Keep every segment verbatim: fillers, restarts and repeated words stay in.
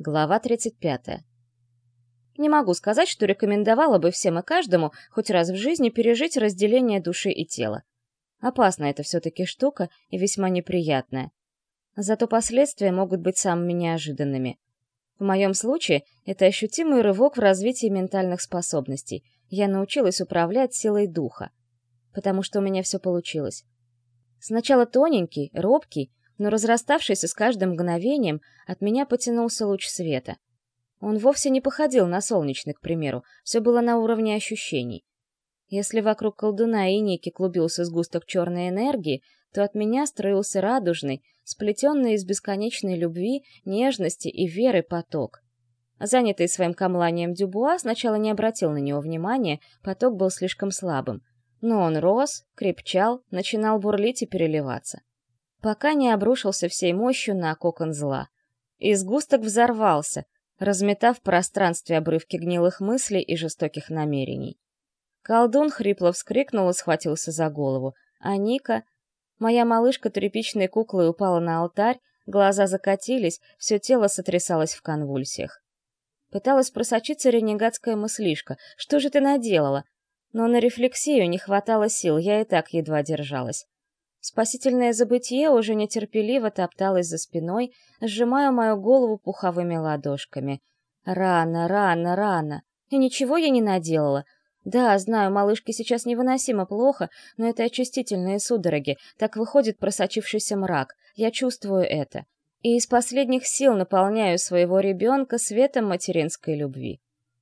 Глава тридцать пятая. Не могу сказать, что рекомендовала бы всем и каждому хоть раз в жизни пережить разделение души и тела. Опасна это все-таки штука и весьма неприятная. Зато последствия могут быть самыми неожиданными. В моем случае это ощутимый рывок в развитии ментальных способностей. Я научилась управлять силой духа. Потому что у меня все получилось. Сначала тоненький, робкий, но разраставшийся с каждым мгновением, от меня потянулся луч света. Он вовсе не походил на солнечный, к примеру, все было на уровне ощущений. Если вокруг колдуна и Ники клубился сгусток черной энергии, то от меня строился радужный, сплетенный из бесконечной любви, нежности и веры поток. Занятый своим камланием Дюбуа сначала не обратил на него внимания, поток был слишком слабым. Но он рос, крепчал, начинал бурлить и переливаться. Пока не обрушился всей мощью на кокон зла. И сгусток взорвался, разметав в пространстве обрывки гнилых мыслей и жестоких намерений. Колдун хрипло вскрикнул и схватился за голову, а Ника... Моя малышка тряпичной куклой упала на алтарь, глаза закатились, все тело сотрясалось в конвульсиях. Пыталась просочиться ренегатская мыслишка. «Что же ты наделала?» Но на рефлексию не хватало сил, я и так едва держалась. Спасительное забытье уже нетерпеливо топталось за спиной, сжимая мою голову пуховыми ладошками. Рано, рано, рано. И ничего я не наделала. Да, знаю, малышке сейчас невыносимо плохо, но это очистительные судороги, так выходит просочившийся мрак. Я чувствую это. И из последних сил наполняю своего ребенка светом материнской любви.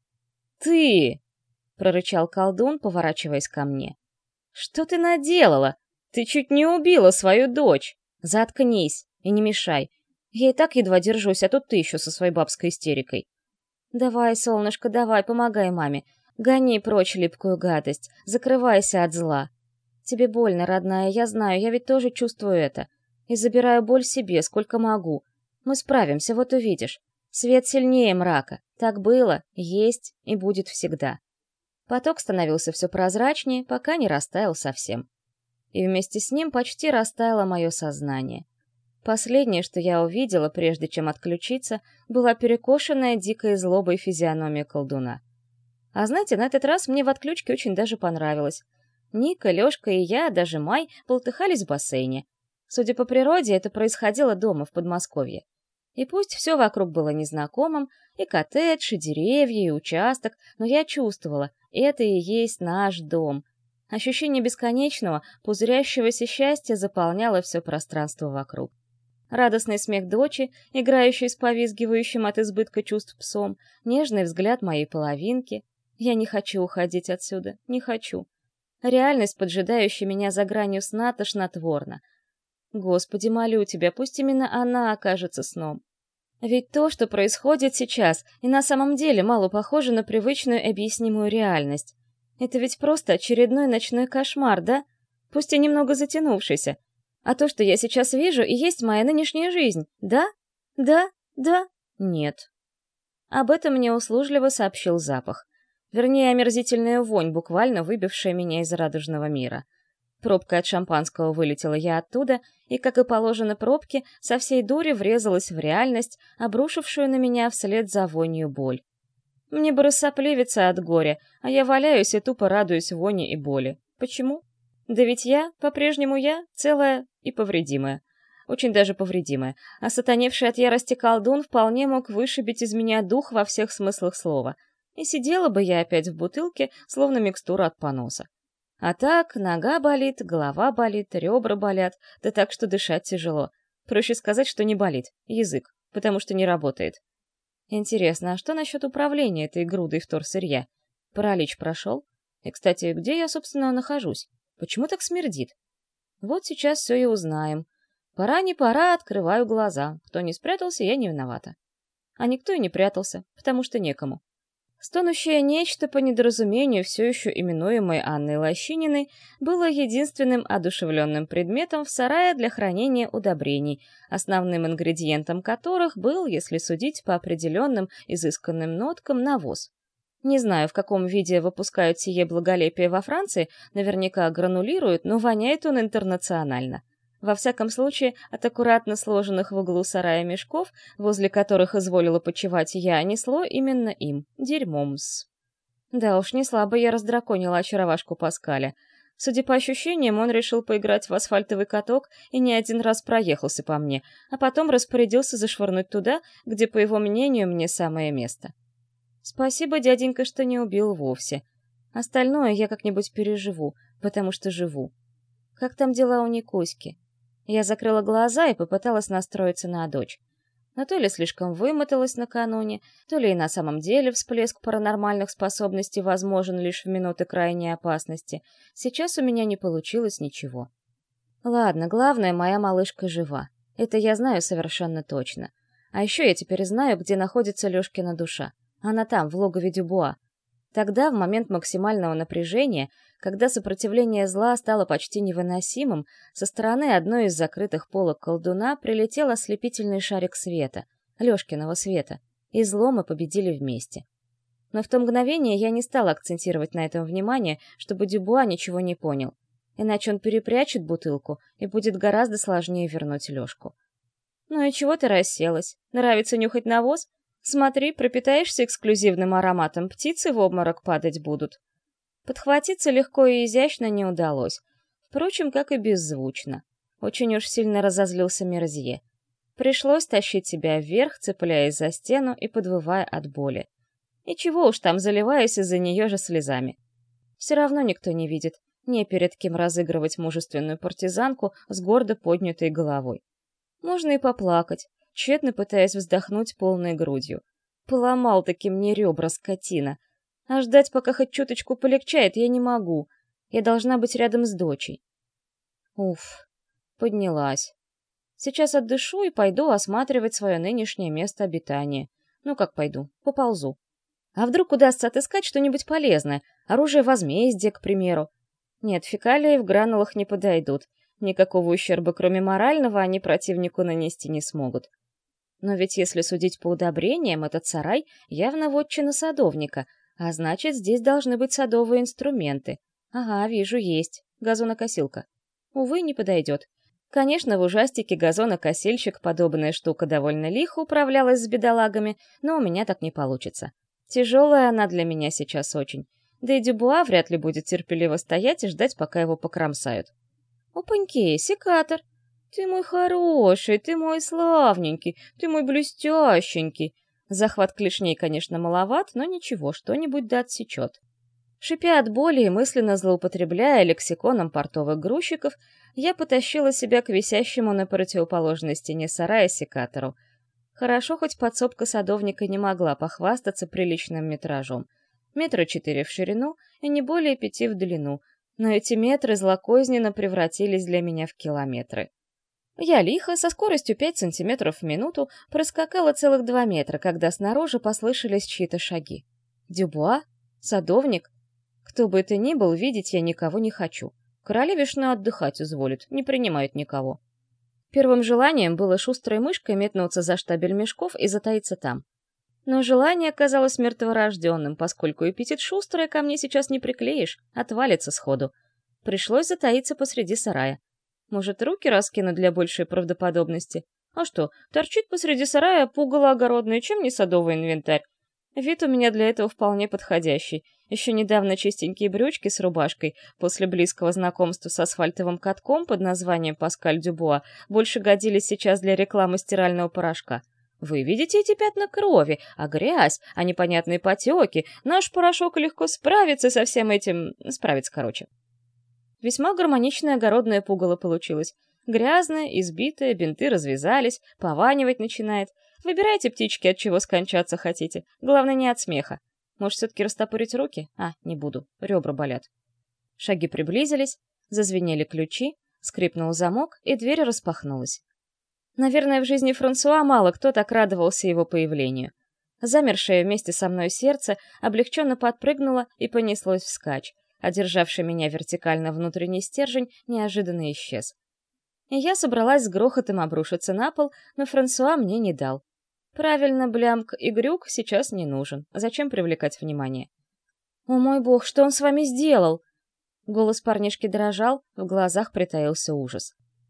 «Ты!» — прорычал колдун, поворачиваясь ко мне. «Что ты наделала? Ты чуть не убила свою дочь! Заткнись и не мешай. Я и так едва держусь, а тут ты еще со своей бабской истерикой. Давай, солнышко, давай, помогай маме. Гони прочь липкую гадость, закрывайся от зла. Тебе больно, родная, я знаю, я ведь тоже чувствую это. И забираю боль себе, сколько могу. Мы справимся, вот увидишь. Свет сильнее мрака. Так было, есть и будет всегда». Поток становился все прозрачнее, пока не растаял совсем. И вместе с ним почти растаяло мое сознание. Последнее, что я увидела, прежде чем отключиться, была перекошенная дикой злобой физиономия колдуна. А знаете, на этот раз мне в отключке очень даже понравилось. Ника, Лёшка и я, даже Май, болтыхались в бассейне. Судя по природе, это происходило дома, в Подмосковье. И пусть все вокруг было незнакомым, и коттедж, и деревья, и участок, но я чувствовала, это и есть наш дом. Ощущение бесконечного, пузырящегося счастья заполняло все пространство вокруг. Радостный смех дочи, играющий с повизгивающим от избытка чувств псом, нежный взгляд моей половинки. Я не хочу уходить отсюда, не хочу. Реальность, поджидающая меня за гранью сна, тошнотворна. Господи, молю тебя, пусть именно она окажется сном. Ведь то, что происходит сейчас, и на самом деле мало похоже на привычную объяснимую реальность. Это ведь просто очередной ночной кошмар, да? Пусть и немного затянувшийся. А то, что я сейчас вижу, и есть моя нынешняя жизнь, да? Да? Да? Нет. Об этом мне услужливо сообщил запах. Вернее, омерзительная вонь, буквально выбившая меня из радужного мира. Пробка от шампанского вылетела я оттуда, и, как и положено пробке, со всей дури врезалась в реальность, обрушившую на меня вслед за вонью боль. Мне бы рассопливиться от горя, а я валяюсь и тупо радуюсь воне и боли. Почему? Да ведь я, по-прежнему я, целая и повредимая. Очень даже повредимая. А сатаневший от ярости колдун вполне мог вышибить из меня дух во всех смыслах слова. И сидела бы я опять в бутылке, словно микстура от поноса. А так, нога болит, голова болит, ребра болят, да так, что дышать тяжело. Проще сказать, что не болит. Язык, потому что не работает. Интересно, а что насчет управления этой грудой вторсырья? Паралич прошел? И, кстати, где я, собственно, нахожусь? Почему так смердит? Вот сейчас все и узнаем. Пора не пора, открываю глаза. Кто не спрятался, я не виновата. А никто и не прятался, потому что некому. Стонущее нечто, по недоразумению все еще именуемой Анной Лощининой, было единственным одушевленным предметом в сарае для хранения удобрений, основным ингредиентом которых был, если судить по определенным изысканным ноткам, навоз. Не знаю, в каком виде выпускают сие благолепие во Франции, наверняка гранулируют, но воняет он интернационально. Во всяком случае, от аккуратно сложенных в углу сарая мешков, возле которых изволила почивать я, несло именно им, дерьмом-с. Да уж, не слабо я раздраконила очаровашку Паскаля. Судя по ощущениям, он решил поиграть в асфальтовый каток и не один раз проехался по мне, а потом распорядился зашвырнуть туда, где, по его мнению, мне самое место. Спасибо, дяденька, что не убил вовсе. Остальное я как-нибудь переживу, потому что живу. Как там дела у Никуськи? Я закрыла глаза и попыталась настроиться на дочь. Но то ли слишком вымоталась накануне, то ли и на самом деле всплеск паранормальных способностей возможен лишь в минуты крайней опасности. Сейчас у меня не получилось ничего. Ладно, главное, моя малышка жива. Это я знаю совершенно точно. А еще я теперь знаю, где находится Лёшкина душа. Она там, в логове Дюбуа. Тогда, в момент максимального напряжения, когда сопротивление зла стало почти невыносимым, со стороны одной из закрытых полок колдуна прилетел ослепительный шарик света, Лёшкиного света, и зло мы победили вместе. Но в то мгновение я не стала акцентировать на этом внимание, чтобы Дюбуа ничего не понял. Иначе он перепрячет бутылку, и будет гораздо сложнее вернуть Лёшку. «Ну и чего ты расселась? Нравится нюхать навоз? Смотри, пропитаешься эксклюзивным ароматом, птицы в обморок падать будут». Подхватиться легко и изящно не удалось. Впрочем, как и беззвучно. Очень уж сильно разозлился Мерзье. Пришлось тащить себя вверх, цепляясь за стену и подвывая от боли. И чего уж там, заливаясь из-за нее же слезами. Все равно никто не видит, не перед кем разыгрывать мужественную партизанку с гордо поднятой головой. Можно и поплакать, тщетно пытаясь вздохнуть полной грудью. Поломал-таки мне ребра, скотина. А ждать, пока хоть чуточку полегчает, я не могу. Я должна быть рядом с дочей. Уф, поднялась. Сейчас отдышу и пойду осматривать свое нынешнее место обитания. Ну как пойду? Поползу. А вдруг удастся отыскать что-нибудь полезное? Оружие возмездия, к примеру. Нет, фекалии в гранулах не подойдут. Никакого ущерба, кроме морального, они противнику нанести не смогут. Но ведь если судить по удобрениям, этот сарай явно вотчина садовника, а значит, здесь должны быть садовые инструменты. Ага, вижу, есть. Газонокосилка. Увы, не подойдет. Конечно, в ужастике газонокосильщик подобная штука довольно лихо управлялась с бедолагами, но у меня так не получится. Тяжелая она для меня сейчас очень. Да и Дюбуа вряд ли будет терпеливо стоять и ждать, пока его покромсают. Опаньки, секатор! Ты мой хороший, ты мой славненький, ты мой блестященький. Захват клешней, конечно, маловат, но ничего, что-нибудь да отсечет. Шипя от боли и мысленно злоупотребляя лексиконом портовых грузчиков, я потащила себя к висящему на противоположной стене сарая секатору. Хорошо, хоть подсобка садовника не могла похвастаться приличным метражом. Метра четыре в ширину и не более пяти в длину, но эти метры злокозненно превратились для меня в километры. Я лихо, со скоростью пять сантиметров в минуту, проскакала целых два метра, когда снаружи послышались чьи-то шаги. Дюбуа? Садовник? Кто бы это ни был, видеть я никого не хочу. Королевишна отдыхать изволит, не принимает никого. Первым желанием было шустрой мышкой метнуться за штабель мешков и затаиться там. Но желание оказалось мертворожденным, поскольку эпитет «шустрая» ко мне сейчас не приклеишь, отвалится сходу. Пришлось затаиться посреди сарая. Может, руки раскинуть для большей правдоподобности? А что, торчит посреди сарая пугало огородное, чем не садовый инвентарь? Вид у меня для этого вполне подходящий. Еще недавно чистенькие брючки с рубашкой, после близкого знакомства с асфальтовым катком под названием «Паскаль Дюбуа», больше годились сейчас для рекламы стирального порошка. Вы видите эти пятна крови, а грязь, а непонятные потеки. Наш порошок легко справится со всем этим... Справится, короче. Весьма гармоничное огородное пугало получилось. Грязное, избитое, бинты развязались, пованивать начинает. Выбирайте, птички, от чего скончаться хотите. Главное, не от смеха. Может, все-таки растопырить руки? А, не буду, ребра болят. Шаги приблизились, зазвенели ключи, скрипнул замок, и дверь распахнулась. Наверное, в жизни Франсуа мало кто так радовался его появлению. Замершее вместе со мной сердце облегченно подпрыгнуло и понеслось вскачь, а державший меня вертикально внутренний стержень неожиданно исчез. И я собралась с грохотом обрушиться на пол, но Франсуа мне не дал. Правильно, блямк и грюк сейчас не нужен. Зачем привлекать внимание? «О мой бог, что он с вами сделал?» Голос парнишки дрожал, в глазах притаился ужас.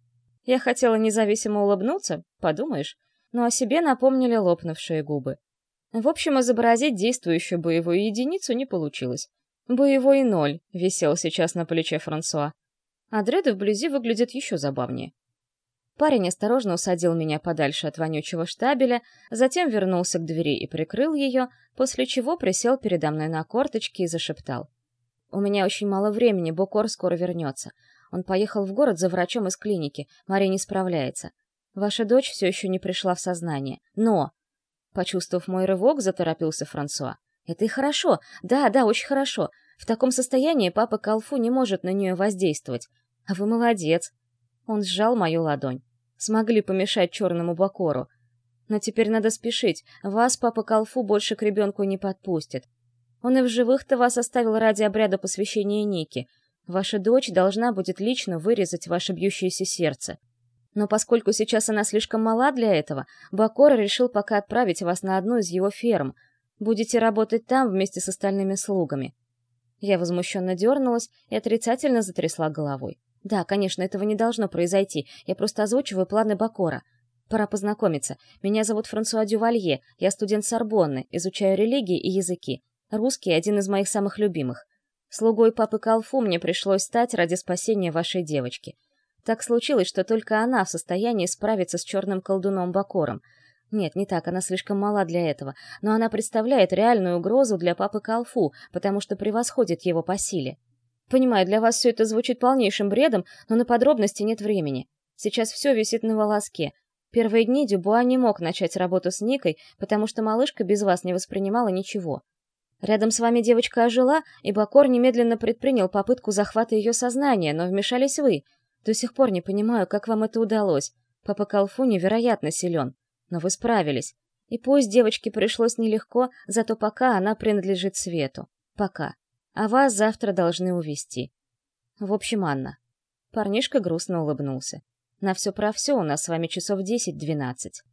Я хотела независимо улыбнуться, подумаешь, но о себе напомнили лопнувшие губы. В общем, изобразить действующую боевую единицу не получилось. Боевой ноль висел сейчас на плече Франсуа. А дреды вблизи выглядят еще забавнее. Парень осторожно усадил меня подальше от вонючего штабеля, затем вернулся к двери и прикрыл ее, после чего присел передо мной на корточки и зашептал. «У меня очень мало времени, Бокор скоро вернется. Он поехал в город за врачом из клиники, Мария не справляется. Ваша дочь все еще не пришла в сознание. Но...» Почувствовав мой рывок, заторопился Франсуа. «Это и хорошо. Да, да, очень хорошо. В таком состоянии папа Калфу не может на нее воздействовать. А вы молодец». Он сжал мою ладонь. «Смогли помешать черному Бокору. Но теперь надо спешить. Вас папа Калфу больше к ребенку не подпустит. Он и в живых-то вас оставил ради обряда посвящения Ники. Ваша дочь должна будет лично вырезать ваше бьющееся сердце. Но поскольку сейчас она слишком мала для этого, Бокор решил пока отправить вас на одну из его ферм. Будете работать там вместе с остальными слугами». Я возмущенно дернулась и отрицательно затрясла головой. «Да, конечно, этого не должно произойти. Я просто озвучиваю планы Бокора. Пора познакомиться. Меня зовут Франсуа Дювалье. Я студент Сорбонны, изучаю религии и языки. Русский — один из моих самых любимых. Слугой папы Калфу мне пришлось стать ради спасения вашей девочки. Так случилось, что только она в состоянии справиться с черным колдуном Бокором. Нет, не так, она слишком мала для этого, но она представляет реальную угрозу для папы Калфу, потому что превосходит его по силе. Понимаю, для вас все это звучит полнейшим бредом, но на подробности нет времени. Сейчас все висит на волоске. Первые дни Дюбуа не мог начать работу с Никой, потому что малышка без вас не воспринимала ничего. Рядом с вами девочка ожила, и Бокор немедленно предпринял попытку захвата ее сознания, но вмешались вы. До сих пор не понимаю, как вам это удалось. Папа Калфу невероятно силен, но вы справились. И пусть девочке пришлось нелегко, зато пока она принадлежит свету. Пока. А вас завтра должны увезти. В общем, Анна». Парнишка грустно улыбнулся. «На все про все у нас с вами часов десять-двенадцать.